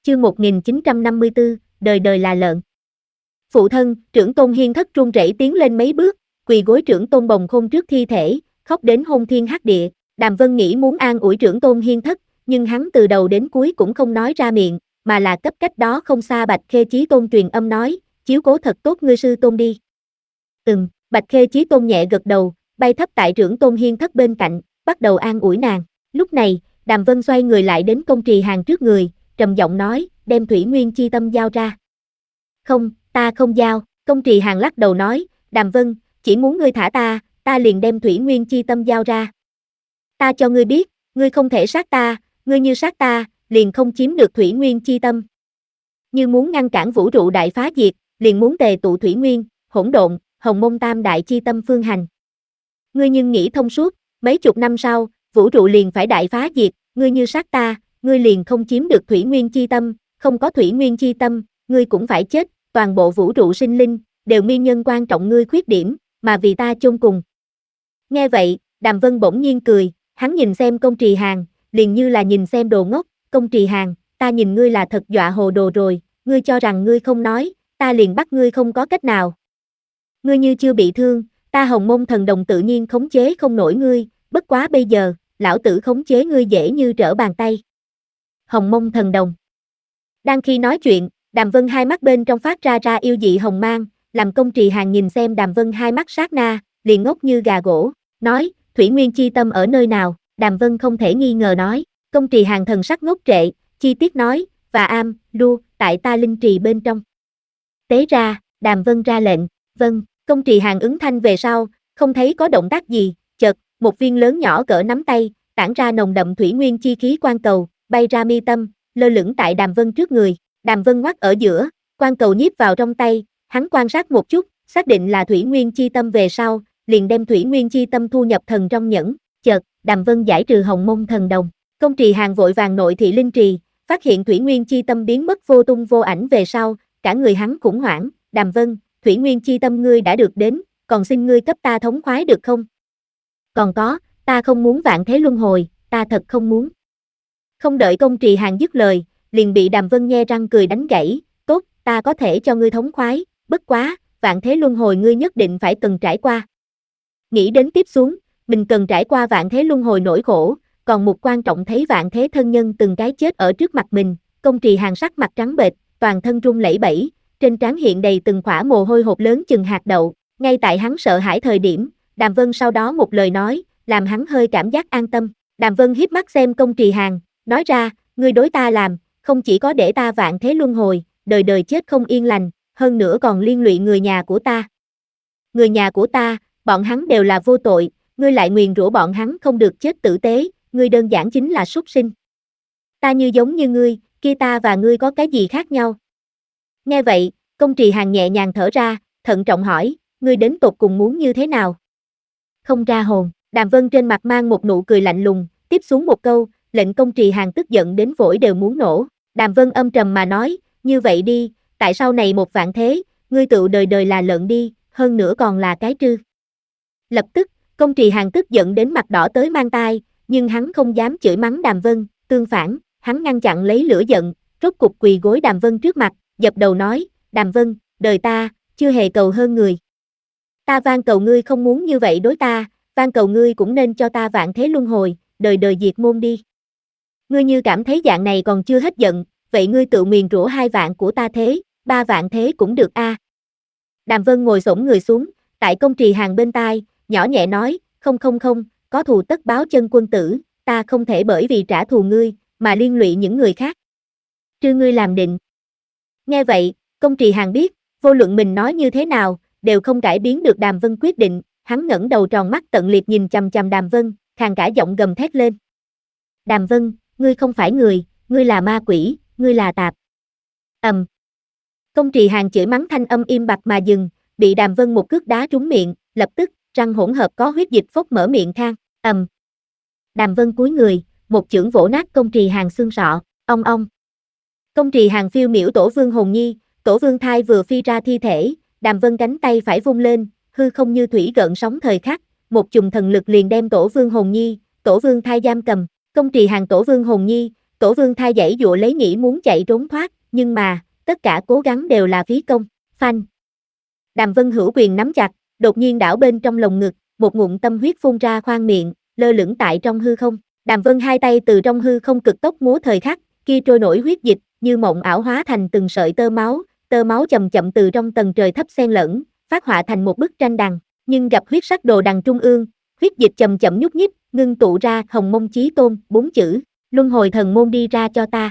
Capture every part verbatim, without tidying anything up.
Chương một nghìn chín trăm năm mươi tư, đời đời là lợn. Phụ thân, Trưởng Tôn Hiên Thất run rẩy tiến lên mấy bước, quỳ gối Trưởng Tôn Bồng Khôn trước thi thể, khóc đến hôn thiên hắc địa. Đàm Vân nghĩ muốn an ủi Trưởng Tôn Hiên Thất, nhưng hắn từ đầu đến cuối cũng không nói ra miệng, mà là cấp cách đó không xa Bạch Khê Chí Tôn truyền âm nói, chiếu cố thật tốt ngươi sư tôn đi. Ừm, Bạch Khê Chí Tôn nhẹ gật đầu, bay thấp tại Trưởng Tôn Hiên Thất bên cạnh, bắt đầu an ủi nàng. Lúc này, Đàm Vân xoay người lại đến Công Trì Hàn trước người, trầm giọng nói, đem Thủy Nguyên Chi Tâm giao ra. Không, ta không giao. Công Trì Hàn lắc đầu nói, Đàm Vân, chỉ muốn ngươi thả ta, ta liền đem Thủy Nguyên Chi Tâm giao ra. Ta cho ngươi biết, ngươi không thể sát ta, ngươi như sát ta, liền không chiếm được Thủy Nguyên Chi Tâm. Như muốn ngăn cản vũ trụ đại phá diệt, liền muốn tề tụ Thủy Nguyên, hỗn độn, Hồng Mông Tam Đại Chi Tâm phương hành. Ngươi nhưng nghĩ thông suốt, mấy chục năm sau, vũ trụ liền phải đại phá diệt, ngươi như sát ta, ngươi liền không chiếm được Thủy Nguyên Chi Tâm, không có Thủy Nguyên Chi Tâm, ngươi cũng phải chết, toàn bộ vũ trụ sinh linh, đều nguyên nhân quan trọng ngươi khuyết điểm, mà vì ta chôn cùng. Nghe vậy, Đàm Vân bỗng nhiên cười, hắn nhìn xem Công Trì Hàn, liền như là nhìn xem đồ ngốc, Công Trì Hàn, ta nhìn ngươi là thật dọa hồ đồ rồi, ngươi cho rằng ngươi không nói, ta liền bắt ngươi không có cách nào. Ngươi như chưa bị thương, ta Hồng Mông Thần Đồng tự nhiên khống chế không nổi ngươi, bất quá bây giờ, lão tử khống chế ngươi dễ như trở bàn tay. Hồng Mông Thần Đồng. Đang khi nói chuyện, Đàm Vân hai mắt bên trong phát ra ra yêu dị hồng mang, làm Công Trì Hàn nhìn xem Đàm Vân hai mắt sát na, liền ngốc như gà gỗ, nói, Thủy Nguyên Chi Tâm ở nơi nào? Đàm Vân không thể nghi ngờ nói, Công Trì Hàn thần sắc ngốc trệ, chi tiết nói, và am, lu, tại ta linh trì bên trong. Tế ra, Đàm Vân ra lệnh, vâng, Công Trì Hàn ứng thanh về sau, không thấy có động tác gì, chợt, một viên lớn nhỏ cỡ nắm tay, tản ra nồng đậm Thủy Nguyên chi khí quan cầu, bay ra mi tâm, lơ lửng tại Đàm Vân trước người. Đàm Vân ngoắc ở giữa, quan cầu nhiếp vào trong tay, hắn quan sát một chút, xác định là Thủy Nguyên Chi Tâm về sau, liền đem Thủy Nguyên Chi Tâm thu nhập thần trong nhẫn, chợt, Đàm Vân giải trừ Hồng Mông Thần Đồng. Công Trì Hàn vội vàng nội thị linh trì, phát hiện Thủy Nguyên Chi Tâm biến mất vô tung vô ảnh về sau, cả người hắn khủng hoảng, Đàm Vân, Thủy Nguyên Chi Tâm ngươi đã được đến, còn xin ngươi cấp ta thống khoái được không? Còn có, ta không muốn vạn thế luân hồi, ta thật không muốn. Không đợi Công Trì Hàn dứt lời, liền bị Đàm Vân nhe răng cười đánh gãy, tốt, ta có thể cho ngươi thống khoái, bất quá, vạn thế luân hồi ngươi nhất định phải cần trải qua. Nghĩ đến tiếp xuống, mình cần trải qua vạn thế luân hồi nỗi khổ, còn một quan trọng thấy vạn thế thân nhân từng cái chết ở trước mặt mình, Công Trì Hàn sắc mặt trắng bệch, toàn thân run lẩy bẩy, trên trán hiện đầy từng khỏa mồ hôi hột lớn chừng hạt đậu, ngay tại hắn sợ hãi thời điểm, Đàm Vân sau đó một lời nói, làm hắn hơi cảm giác an tâm. Đàm Vân hiếp mắt xem Công Trì Hàn, nói ra, ngươi đối ta làm, không chỉ có để ta vạn thế luân hồi, đời đời chết không yên lành, hơn nữa còn liên lụy người nhà của ta. Người nhà của ta, bọn hắn đều là vô tội, ngươi lại nguyền rủa bọn hắn không được chết tử tế, ngươi đơn giản chính là súc sinh. Ta như giống như ngươi, kia ta và ngươi có cái gì khác nhau? Nghe vậy, Công Trì Hàn nhẹ nhàng thở ra, thận trọng hỏi, ngươi đến tột cùng muốn như thế nào? Không ra hồn, Đàm Vân trên mặt mang một nụ cười lạnh lùng, tiếp xuống một câu, lệnh Công Trì Hàn tức giận đến phổi đều muốn nổ. Đàm Vân âm trầm mà nói, như vậy đi, tại sau này một vạn thế, ngươi tự đời đời là lợn đi, hơn nữa còn là cái trư. Lập tức, Công Trì Hàn tức giận đến mặt đỏ tới mang tai, nhưng hắn không dám chửi mắng Đàm Vân, tương phản, hắn ngăn chặn lấy lửa giận, rốt cục quỳ gối Đàm Vân trước mặt, dập đầu nói, Đàm Vân, đời ta, chưa hề cầu hơn người. Ta van cầu ngươi không muốn như vậy đối ta, van cầu ngươi cũng nên cho ta vạn thế luân hồi, đời đời diệt môn đi. Ngươi như cảm thấy dạng này còn chưa hết giận, vậy ngươi tự nguyền rủa hai vạn của ta thế, ba vạn thế cũng được a. À. Đàm Vân ngồi xổm người xuống, tại Công Trì Hàn bên tai, nhỏ nhẹ nói, không không không, có thù tất báo chân quân tử, ta không thể bởi vì trả thù ngươi, mà liên lụy những người khác. Trừ ngươi làm định. Nghe vậy, Công Trì Hàn biết, vô luận mình nói như thế nào, đều không cải biến được Đàm Vân quyết định, hắn ngẩng đầu tròn mắt tận liệt nhìn chằm chằm Đàm Vân, khàn cả giọng gầm thét lên. Đàm Vân, ngươi không phải người, ngươi là ma quỷ, ngươi là tạp. Ầm. Um. Công Trì Hàn chửi mắng thanh âm im bặt mà dừng, bị Đàm Vân một cước đá trúng miệng, lập tức, răng hỗn hợp có huyết dịch phốc mở miệng khang, ầm. Um. Đàm Vân cúi người, một chưởng vỗ nát Công Trì Hàn xương sọ, ong ong. Công Trì Hàn phiêu miểu Tổ Vương Hồn Nhi, Tổ Vương thai vừa phi ra thi thể, Đàm Vân cánh tay phải vung lên, hư không như thủy gợn sóng thời khắc, một chùm thần lực liền đem Tổ Vương Hồn Nhi, Tổ Vương thai giam cầm. Công Trì Hàn Tổ Vương Hồn Nhi, Tổ Vương Thai giãy dụa lấy nghĩ muốn chạy trốn thoát, nhưng mà, tất cả cố gắng đều là phí công. Phanh. Đàm Vân hữu quyền nắm chặt, đột nhiên đảo bên trong lồng ngực, một ngụm tâm huyết phun ra khoang miệng, lơ lửng tại trong hư không. Đàm Vân hai tay từ trong hư không cực tốc múa thời khắc, kia trôi nổi huyết dịch, như mộng ảo hóa thành từng sợi tơ máu, tơ máu chậm chậm từ trong tầng trời thấp xen lẫn, phát họa thành một bức tranh đằng, nhưng gặp huyết sắc đồ đằng trung ương, huyết dịch chậm chậm nhúc nhích, ngưng tụ ra Hồng Mông Chí Tôn, bốn chữ, Luân Hồi Thần Môn đi ra cho ta.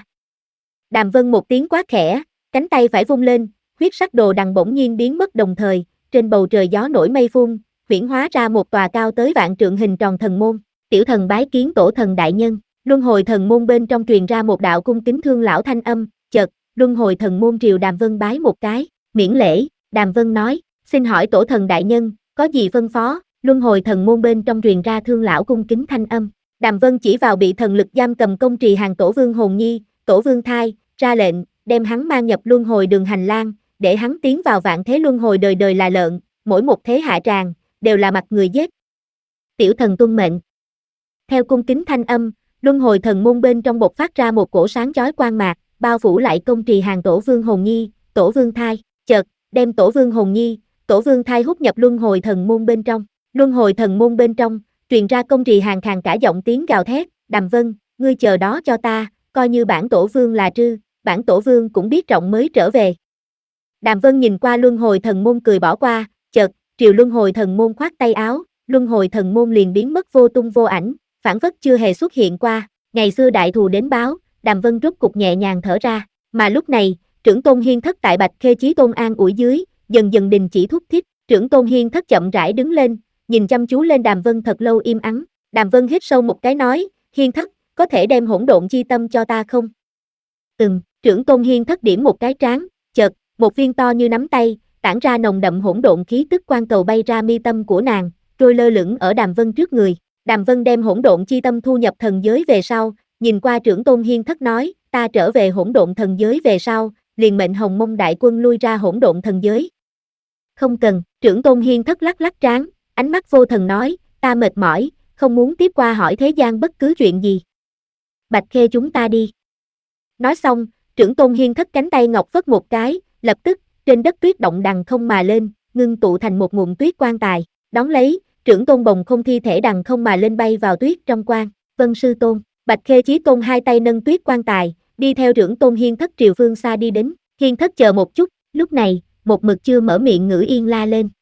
Đàm Vân một tiếng quát khẽ, cánh tay phải vung lên, huyết sắc đồ đằng bỗng nhiên biến mất đồng thời, trên bầu trời gió nổi mây phun, huyễn hóa ra một tòa cao tới vạn trượng hình tròn thần môn. Tiểu thần bái kiến tổ thần đại nhân. Luân Hồi Thần Môn bên trong truyền ra một đạo cung kính thương lão thanh âm, chợt, Luân Hồi Thần Môn triều Đàm Vân bái một cái, miễn lễ. Đàm Vân nói, xin hỏi tổ thần đại nhân, có gì phân phó? Luân Hồi Thần Môn bên trong truyền ra thương lão cung kính thanh âm. Đàm Vân chỉ vào bị thần lực giam cầm công trì hàng tổ vương Hồn Nhi, tổ vương Thai, ra lệnh, đem hắn mang nhập luân hồi đường hành lang, để hắn tiến vào vạn thế luân hồi đời đời là lợn, mỗi một thế hạ tràng, đều là mặt người giết. Tiểu thần tuân mệnh. Theo cung kính thanh âm, Luân Hồi Thần Môn bên trong bộc phát ra một cổ sáng chói quang mạc, bao phủ lại công trì hàng tổ vương Hồn Nhi, tổ vương Thai, chợt, đem tổ vương Hồn Nhi, tổ vương Thai hút nhập Luân Hồi Thần Môn bên trong. Luân Hồi Thần Môn bên trong, truyền ra công trì hàng khàn cả giọng tiếng gào thét, Đàm Vân, ngươi chờ đó cho ta, coi như bản tổ vương là trư, bản tổ vương cũng biết trọng mới trở về. Đàm Vân nhìn qua Luân Hồi Thần Môn cười bỏ qua, chợt, triều Luân Hồi Thần Môn khoát tay áo, Luân Hồi Thần Môn liền biến mất vô tung vô ảnh, phản phất chưa hề xuất hiện qua. Ngày xưa đại thù đến báo, Đàm Vân rốt cục nhẹ nhàng thở ra, mà lúc này, trưởng tôn Hiên Thất tại Bạch Khê Chí Tôn an ủi dưới, dần dần đình chỉ thúc thiết, trưởng tôn Hiên Thất chậm rãi đứng lên, nhìn chăm chú lên Đàm Vân thật lâu im ắng. Đàm Vân hít sâu một cái nói, Hiên Thất, có thể đem hỗn độn chi tâm cho ta không? Ừm, trưởng tôn Hiên Thất điểm một cái trán, chợt, một viên to như nắm tay, tản ra nồng đậm hỗn độn khí tức quan cầu bay ra mi tâm của nàng, trôi lơ lửng ở Đàm Vân trước người. Đàm Vân đem hỗn độn chi tâm thu nhập thần giới về sau, nhìn qua trưởng tôn Hiên Thất nói, ta trở về hỗn độn thần giới về sau, liền mệnh Hồng Mông đại quân lui ra hỗn độn thần giới. Không cần, trưởng tôn Hiên Thất lắc lắc trán, ánh mắt vô thần nói, ta mệt mỏi, không muốn tiếp qua hỏi thế gian bất cứ chuyện gì. Bạch Khê chúng ta đi. Nói xong, trưởng tôn Hiên Thất cánh tay ngọc phất một cái, lập tức, trên đất tuyết động đằng không mà lên, ngưng tụ thành một ngụm tuyết quan tài, đón lấy, trưởng tôn bồng không thi thể đằng không mà lên bay vào tuyết trong quan. Vân sư tôn. Bạch Khê Chí Tôn hai tay nâng tuyết quan tài, đi theo trưởng tôn Hiên Thất triều phương xa đi đến. Hiên Thất chờ một chút, lúc này, một mực chưa mở miệng Ngữ Yên la lên,